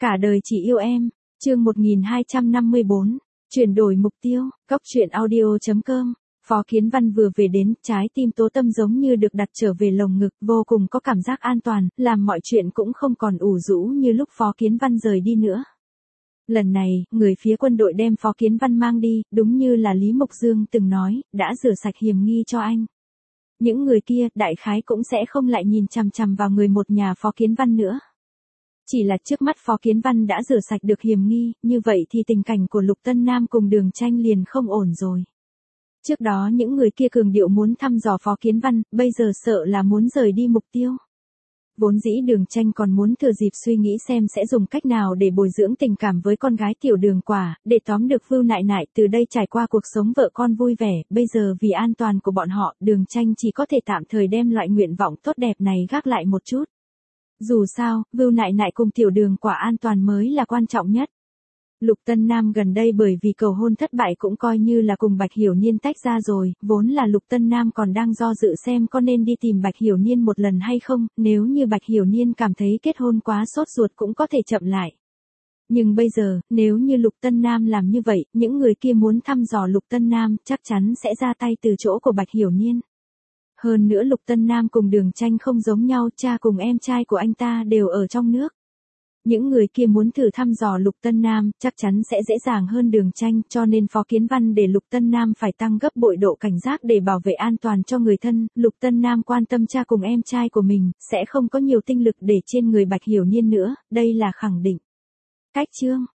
Cả đời chỉ yêu em, chương 1254, chuyển đổi mục tiêu, Cóc truyện audio.com. Phó Kiến Văn vừa về đến, trái tim Tố Tâm giống như được đặt trở về lồng ngực, vô cùng có cảm giác an toàn, làm mọi chuyện cũng không còn ủ rũ như lúc Phó Kiến Văn rời đi nữa. Lần này, người phía quân đội đem Phó Kiến Văn mang đi, đúng như là Lý Mộc Dương từng nói, đã rửa sạch hiểm nghi cho anh. Những người kia, đại khái cũng sẽ không lại nhìn chằm chằm vào người một nhà Phó Kiến Văn nữa. Chỉ là trước mắt Phó Kiến Văn đã rửa sạch được hiểm nghi, như vậy thì tình cảnh của Lục Tân Nam cùng Đường Tranh liền không ổn rồi. Trước đó những người kia cường điệu muốn thăm dò Phó Kiến Văn, bây giờ sợ là muốn rời đi mục tiêu. Vốn dĩ Đường Tranh còn muốn thừa dịp suy nghĩ xem sẽ dùng cách nào để bồi dưỡng tình cảm với con gái Tiểu Đường Quả, để tóm được Vưu Nại Nại từ đây trải qua cuộc sống vợ con vui vẻ, bây giờ vì an toàn của bọn họ, Đường Tranh chỉ có thể tạm thời đem loại nguyện vọng tốt đẹp này gác lại một chút. Dù sao, Vưu Nại Nại cùng Tiểu Đường Quả an toàn mới là quan trọng nhất. Lục Tân Nam gần đây bởi vì cầu hôn thất bại cũng coi như là cùng Bạch Hiểu Niên tách ra rồi, vốn là Lục Tân Nam còn đang do dự xem có nên đi tìm Bạch Hiểu Niên một lần hay không, nếu như Bạch Hiểu Niên cảm thấy kết hôn quá sốt ruột cũng có thể chậm lại. Nhưng bây giờ, nếu như Lục Tân Nam làm như vậy, những người kia muốn thăm dò Lục Tân Nam chắc chắn sẽ ra tay từ chỗ của Bạch Hiểu Niên. Hơn nữa Lục Tân Nam cùng Đường Tranh không giống nhau, cha cùng em trai của anh ta đều ở trong nước. Những người kia muốn thử thăm dò Lục Tân Nam, chắc chắn sẽ dễ dàng hơn Đường Tranh, cho nên Phó Kiến Văn để Lục Tân Nam phải tăng gấp bội độ cảnh giác để bảo vệ an toàn cho người thân. Lục Tân Nam quan tâm cha cùng em trai của mình, sẽ không có nhiều tinh lực để trên người Bạch Hiểu Niên nữa, đây là khẳng định. Cách chương,